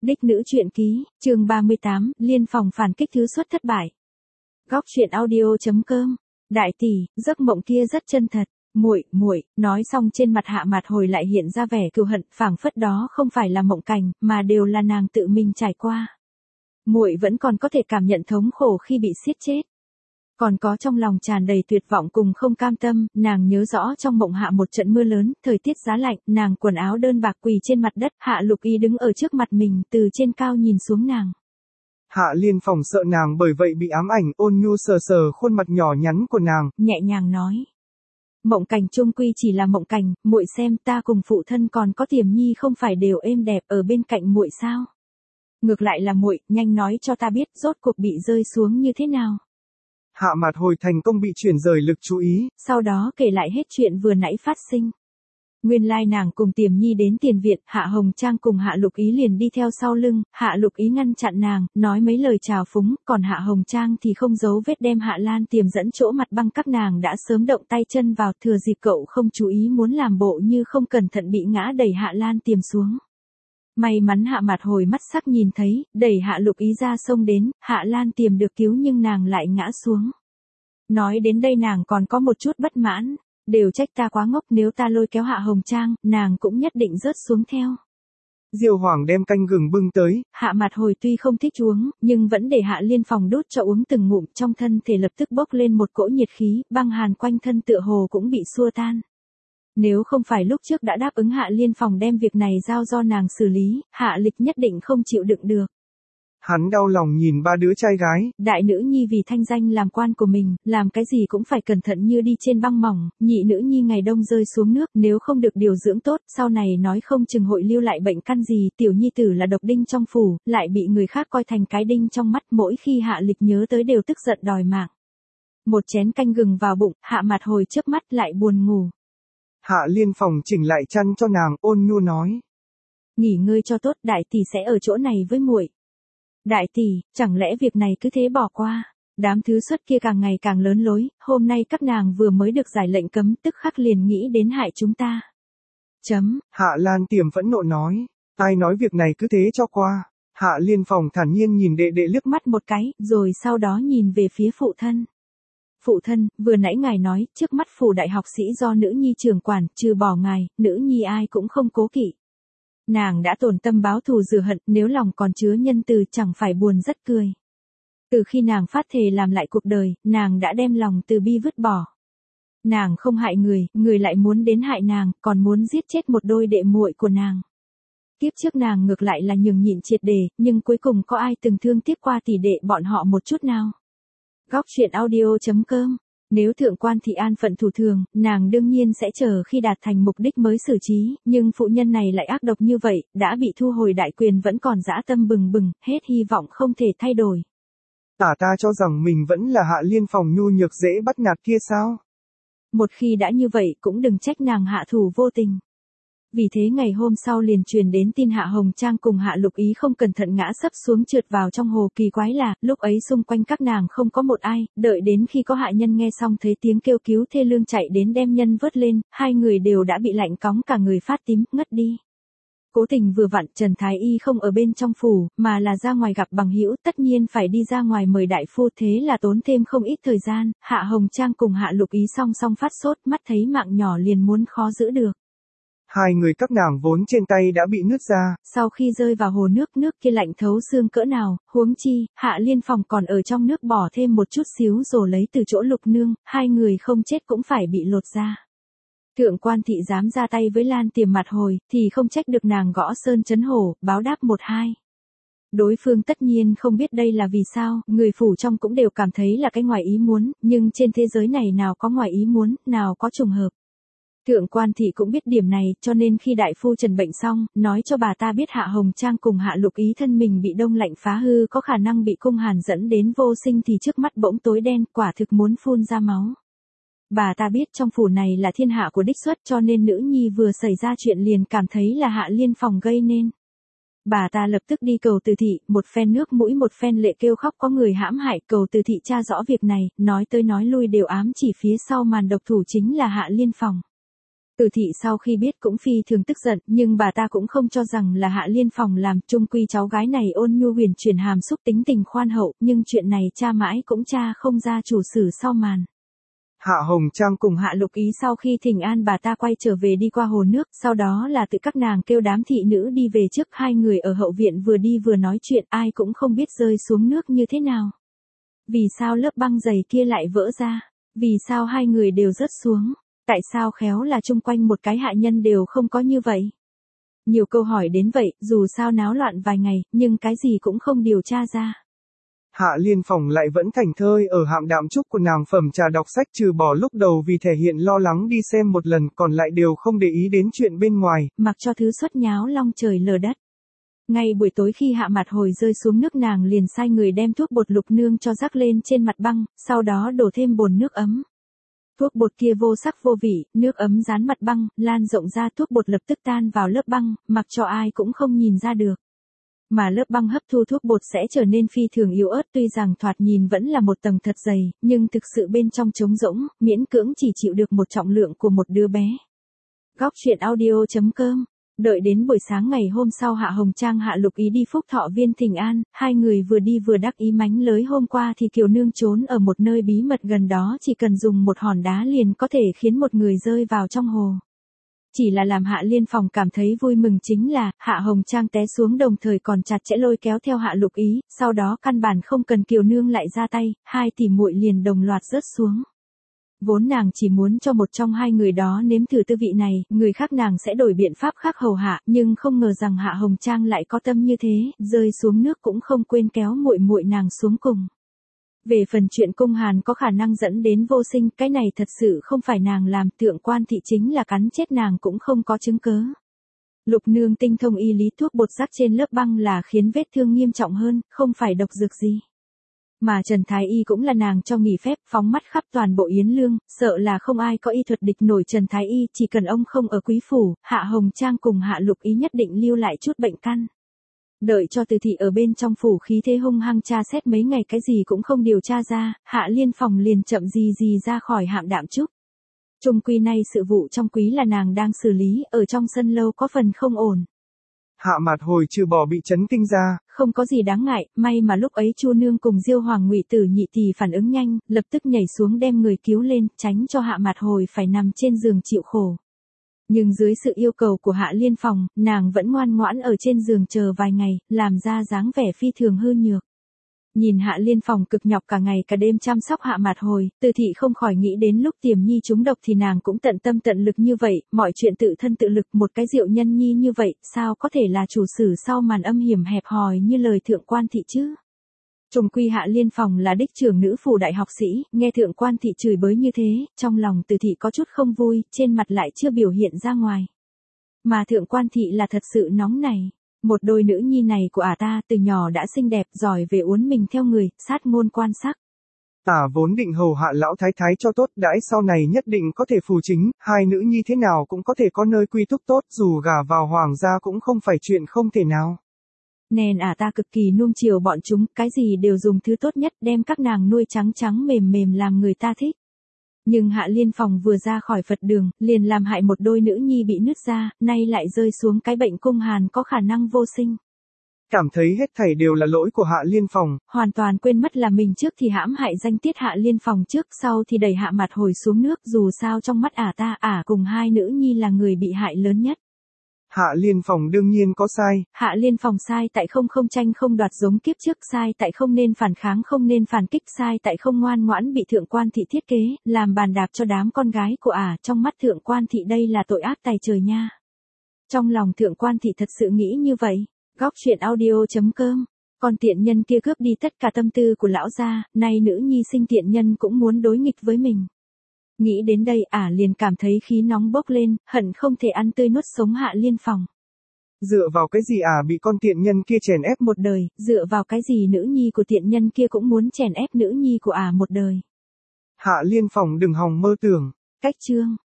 Đích nữ truyện ký, chương 38, liên phòng phản kích thứ suất thất bại. Góc truyện audio.com. Đại tỷ, giấc mộng kia rất chân thật. Muội, nói xong trên mặt Hạ Mạt Hồi lại hiện ra vẻ cừu hận, phảng phất đó không phải là mộng cảnh, mà đều là nàng tự mình trải qua. Muội vẫn còn có thể cảm nhận thống khổ khi bị siết chết. Còn có trong lòng tràn đầy tuyệt vọng cùng không cam tâm, nàng nhớ rõ trong mộng hạ một trận mưa lớn, thời tiết giá lạnh, nàng quần áo đơn bạc quỳ trên mặt đất, Hạ Lục Ý đứng ở trước mặt mình, từ trên cao nhìn xuống nàng. Hạ Liên Phòng sợ nàng bởi vậy bị ám ảnh, ôn nhu sờ sờ khuôn mặt nhỏ nhắn của nàng, nhẹ nhàng nói. Mộng cảnh chung quy chỉ là mộng cảnh, muội xem ta cùng phụ thân còn có Tiềm Nhi không phải đều êm đẹp ở bên cạnh muội sao? Ngược lại là muội, nhanh nói cho ta biết rốt cuộc bị rơi xuống như thế nào. Hạ Mạt Hồi thành công bị chuyển rời lực chú ý, sau đó kể lại hết chuyện vừa nãy phát sinh. Nguyên lai nàng cùng Tiềm Nhi đến tiền viện, Hạ Hồng Trang cùng Hạ Lục Ý liền đi theo sau lưng, Hạ Lục Ý ngăn chặn nàng, nói mấy lời chào phúng, còn Hạ Hồng Trang thì không giấu vết đem Hạ Lan Tiềm dẫn chỗ mặt băng các nàng đã sớm động tay chân vào, thừa dịp cậu không chú ý muốn làm bộ như không cẩn thận bị ngã đẩy Hạ Lan Tiềm xuống. May mắn Hạ Mạt Hồi mắt sắc nhìn thấy, đẩy Hạ Lục Ý ra sông đến, Hạ Lan Tiềm được cứu nhưng nàng lại ngã xuống. Nói đến đây nàng còn có một chút bất mãn, đều trách ta quá ngốc, nếu ta lôi kéo Hạ Hồng Trang, nàng cũng nhất định rớt xuống theo. Diêu Hoàng đem canh gừng bưng tới, Hạ Mạt Hồi tuy không thích uống, nhưng vẫn để Hạ Liên Phòng đút cho uống từng ngụm, trong thân thể lập tức bốc lên một cỗ nhiệt khí, băng hàn quanh thân tựa hồ cũng bị xua tan. Nếu không phải lúc trước đã đáp ứng Hạ Liên Phòng đem việc này giao do nàng xử lý, Hạ Lịch nhất định không chịu đựng được. Hắn đau lòng nhìn ba đứa trai gái. Đại nữ nhi vì thanh danh làm quan của mình, làm cái gì cũng phải cẩn thận như đi trên băng mỏng, nhị nữ nhi ngày đông rơi xuống nước, nếu không được điều dưỡng tốt, sau này nói không chừng hội lưu lại bệnh căn gì, tiểu nhi tử là độc đinh trong phủ, lại bị người khác coi thành cái đinh trong mắt, mỗi khi Hạ Lịch nhớ tới đều tức giận đòi mạng. Một chén canh gừng vào bụng, Hạ Mạt Hồi chớp mắt lại buồn ngủ. Hạ Liên Phòng chỉnh lại chăn cho nàng, ôn nhu nói. Nghỉ ngơi cho tốt, đại tỷ sẽ ở chỗ này với muội. Đại tỷ, chẳng lẽ việc này cứ thế bỏ qua? Đám thứ xuất kia càng ngày càng lớn lối, hôm nay các nàng vừa mới được giải lệnh cấm, tức khắc liền nghĩ đến hại chúng ta. Hạ Lan Tiềm phẫn nộ nói, ai nói việc này cứ thế cho qua? Hạ Liên Phòng thản nhiên nhìn đệ đệ liếc mắt một cái, rồi sau đó nhìn về phía phụ thân. Phụ thân, vừa nãy ngài nói, trước mắt phủ đại học sĩ do nữ nhi trưởng quản, trừ bỏ ngài, nữ nhi ai cũng không cố kỵ. Nàng đã tổn tâm báo thù rửa hận, nếu lòng còn chứa nhân từ chẳng phải buồn rất cười. Từ khi nàng phát thề làm lại cuộc đời, nàng đã đem lòng từ bi vứt bỏ. Nàng không hại người, người lại muốn đến hại nàng, còn muốn giết chết một đôi đệ muội của nàng. Kiếp trước nàng ngược lại là nhường nhịn triệt để, nhưng cuối cùng có ai từng thương tiếc qua tỷ đệ bọn họ một chút nào. Góc truyện audio.com. Nếu thượng quan thị an phận thủ thường, nàng đương nhiên sẽ chờ khi đạt thành mục đích mới xử trí, nhưng phụ nhân này lại ác độc như vậy, đã bị thu hồi đại quyền vẫn còn dã tâm bừng bừng, hết hy vọng không thể thay đổi. Ta cho rằng mình vẫn là Hạ Liên Phòng nhu nhược dễ bắt nạt kia sao? Một khi đã như vậy cũng đừng trách nàng hạ thủ vô tình. Vì thế ngày hôm sau liền truyền đến tin Hạ Hồng Trang cùng Hạ Lục Ý không cẩn thận ngã sấp xuống trượt vào trong hồ, kỳ quái là, lúc ấy xung quanh các nàng không có một ai, đợi đến khi có hạ nhân nghe xong thấy tiếng kêu cứu thê lương chạy đến đem nhân vớt lên, hai người đều đã bị lạnh cóng cả người phát tím, ngất đi. Cố tình vừa vặn Trần Thái Y không ở bên trong phủ, mà là ra ngoài gặp bằng hữu, tất nhiên phải đi ra ngoài mời đại phu, thế là tốn thêm không ít thời gian, Hạ Hồng Trang cùng Hạ Lục Ý song song phát sốt, mắt thấy mạng nhỏ liền muốn khó giữ được. Hai người các nàng vốn trên tay đã bị nứt ra. Sau khi rơi vào hồ nước kia lạnh thấu xương cỡ nào, huống chi, Hạ Liên Phòng còn ở trong nước bỏ thêm một chút xíu rồi lấy từ chỗ Lục Nương, hai người không chết cũng phải bị lột ra. Thượng quan thị dám ra tay với Lan Tiềm Mạt Hồi, thì không trách được nàng gõ sơn chấn hổ, báo đáp 1-2. Đối phương tất nhiên không biết đây là vì sao, người phủ trong cũng đều cảm thấy là cái ngoài ý muốn, nhưng trên thế giới này nào có ngoài ý muốn, nào có trùng hợp. Thượng quan thị cũng biết điểm này, cho nên khi đại phu trần bệnh xong, nói cho bà ta biết Hạ Hồng Trang cùng Hạ Lục Ý thân mình bị đông lạnh phá hư, có khả năng bị cung hàn dẫn đến vô sinh, thì trước mắt bỗng tối đen, quả thực muốn phun ra máu. Bà ta biết trong phủ này là thiên hạ của đích xuất, cho nên nữ nhi vừa xảy ra chuyện liền cảm thấy là Hạ Liên Phòng gây nên. Bà ta lập tức đi cầu từ thị, một phen nước mũi một phen lệ kêu khóc có người hãm hại, cầu từ thị tra rõ việc này, nói tới nói lui đều ám chỉ phía sau màn độc thủ chính là Hạ Liên Phòng. Từ thị sau khi biết cũng phi thường tức giận, nhưng bà ta cũng không cho rằng là Hạ Liên Phòng làm, chung quy cháu gái này ôn nhu huyền chuyển hàm xúc tính tình khoan hậu, nhưng chuyện này cha mãi cũng cha không ra chủ sử sau màn. Hạ Hồng Trang Cùng Hạ Lục Ý sau khi thỉnh an bà ta quay trở về đi qua hồ nước, sau đó là tự các nàng kêu đám thị nữ đi về trước, hai người ở hậu viện vừa đi vừa nói chuyện, ai cũng không biết rơi xuống nước như thế nào. Vì sao lớp băng dày kia lại vỡ ra? Vì sao hai người đều rớt xuống? Tại sao khéo là chung quanh một cái hạ nhân đều không có như vậy? Nhiều câu hỏi đến vậy, dù sao náo loạn vài ngày, nhưng cái gì cũng không điều tra ra. Hạ Liên Phòng lại vẫn thảnh thơi ở hạm đạm trúc của nàng phẩm trà đọc sách, trừ bỏ lúc đầu vì thể hiện lo lắng đi xem một lần, còn lại đều không để ý đến chuyện bên ngoài. Mặc cho thứ xuất nháo long trời lở đất. Ngay buổi tối khi Hạ Mặt Hồi rơi xuống nước, nàng liền sai người đem thuốc bột Lục Nương cho rắc lên trên mặt băng, sau đó đổ thêm bồn nước ấm. Thuốc bột kia vô sắc vô vị, nước ấm dán mặt băng, lan rộng ra, thuốc bột lập tức tan vào lớp băng, mặc cho ai cũng không nhìn ra được. Mà lớp băng hấp thu thuốc bột sẽ trở nên phi thường yếu ớt, tuy rằng thoạt nhìn vẫn là một tầng thật dày, nhưng thực sự bên trong trống rỗng, miễn cưỡng chỉ chịu được một trọng lượng của một đứa bé. Góc truyện audio.com. Đợi đến buổi sáng ngày hôm sau, Hạ Hồng Trang Hạ Lục Ý đi Phúc Thọ Viên thỉnh an, hai người vừa đi vừa đắc ý mánh lới hôm qua thì Kiều Nương trốn ở một nơi bí mật gần đó, chỉ cần dùng một hòn đá liền có thể khiến một người rơi vào trong hồ. Chỉ là làm Hạ Liên Phòng cảm thấy vui mừng chính là, Hạ Hồng Trang té xuống đồng thời còn chặt chẽ lôi kéo theo Hạ Lục Ý, sau đó căn bản không cần Kiều Nương lại ra tay, hai tỷ muội liền đồng loạt rớt xuống. Vốn nàng chỉ muốn cho một trong hai người đó nếm thử tư vị này, người khác nàng sẽ đổi biện pháp khác hầu hạ, nhưng không ngờ rằng Hạ Hồng Trang lại có tâm như thế, rơi xuống nước cũng không quên kéo muội muội nàng xuống cùng. Về phần chuyện cung hàn có khả năng dẫn đến vô sinh, cái này thật sự không phải nàng làm, Thượng Quan Thị chính là cắn chết nàng cũng không có chứng cớ. Lục Nương tinh thông y lý, thuốc bột rắc trên lớp băng là khiến vết thương nghiêm trọng hơn, không phải độc dược gì. Mà Trần Thái Y cũng là nàng cho nghỉ phép, phóng mắt khắp toàn bộ Yến Lương, sợ là không ai có y thuật địch nổi Trần Thái Y, chỉ cần ông không ở quý phủ, Hạ Hồng Trang cùng Hạ Lục Ý nhất định lưu lại chút bệnh căn. Đợi cho Từ thị ở bên trong phủ khí thế hung hăng tra xét mấy ngày cái gì cũng không điều tra ra, Hạ Liên Phòng liền chậm gì ra khỏi hạm đạm trúc. Chung quy nay sự vụ trong quý là nàng đang xử lý, ở trong sân lâu có phần không ổn. Hạ Mặt Hồi trừ bỏ bị chấn kinh ra, không có gì đáng ngại, may mà lúc ấy Chu Nương cùng Diêu Hoàng Ngụy Tử Nhị thì phản ứng nhanh, lập tức nhảy xuống đem người cứu lên, tránh cho Hạ Mặt Hồi phải nằm trên giường chịu khổ. Nhưng dưới sự yêu cầu của Hạ Liên Phòng, nàng vẫn ngoan ngoãn ở trên giường chờ vài ngày, làm ra dáng vẻ phi thường hư nhược. Nhìn Hạ Liên Phòng cực nhọc cả ngày cả đêm chăm sóc Hạ Mặt Hồi, Từ thị không khỏi nghĩ đến lúc Tiềm Nhi trúng độc thì nàng cũng tận tâm tận lực như vậy, mọi chuyện tự thân tự lực, một cái Diệu Nhân Nhi như vậy, sao có thể là chủ sử sau màn âm hiểm hẹp hòi như lời Thượng Quan Thị chứ? Trùng quy Hạ Liên Phòng là đích trưởng nữ phủ đại học sĩ, nghe Thượng Quan Thị chửi bới như thế, trong lòng Từ thị có chút không vui, trên mặt lại chưa biểu hiện ra ngoài. Mà Thượng Quan Thị là thật sự nóng này. Một đôi nữ nhi này của ta từ nhỏ đã xinh đẹp, giỏi về uốn mình theo người, sát ngôn quan sắc. Vốn định hầu hạ lão thái thái cho tốt, đãi sau này nhất định có thể phù chính, hai nữ nhi thế nào cũng có thể có nơi quy túc tốt, dù gả vào hoàng gia cũng không phải chuyện không thể nào. Nên ta cực kỳ nuông chiều bọn chúng, cái gì đều dùng thứ tốt nhất, đem các nàng nuôi trắng trắng mềm mềm làm người ta thích. Nhưng Hạ Liên Phòng vừa ra khỏi Phật đường, liền làm hại một đôi nữ nhi bị nứt ra, nay lại rơi xuống cái bệnh cung hàn có khả năng vô sinh. Cảm thấy hết thảy đều là lỗi của Hạ Liên Phòng. Hoàn toàn quên mất là mình trước thì hãm hại danh tiết Hạ Liên Phòng trước, sau thì đẩy Hạ Mặt Hồi xuống nước, dù sao trong mắt ta cùng hai nữ nhi là người bị hại lớn nhất. Hạ Liên Phòng đương nhiên có sai. Hạ Liên Phòng sai tại không tranh không đoạt giống kiếp trước, sai tại không nên phản kháng không nên phản kích, sai tại không ngoan ngoãn bị Thượng Quan Thị thiết kế, làm bàn đạp cho đám con gái của trong mắt Thượng Quan Thị đây là tội ác tày trời nha. Trong lòng Thượng Quan Thị thật sự nghĩ như vậy. Góc truyện audio.com. Con tiện nhân kia cướp đi tất cả tâm tư của lão gia, nay nữ nhi sinh tiện nhân cũng muốn đối nghịch với mình. Nghĩ đến đây liền cảm thấy khí nóng bốc lên, hận không thể ăn tươi nuốt sống Hạ Liên Phòng. Dựa vào cái gì bị con tiện nhân kia chèn ép một đời, dựa vào cái gì nữ nhi của tiện nhân kia cũng muốn chèn ép nữ nhi của một đời. Hạ Liên Phòng đừng hòng mơ tưởng. Cách chương.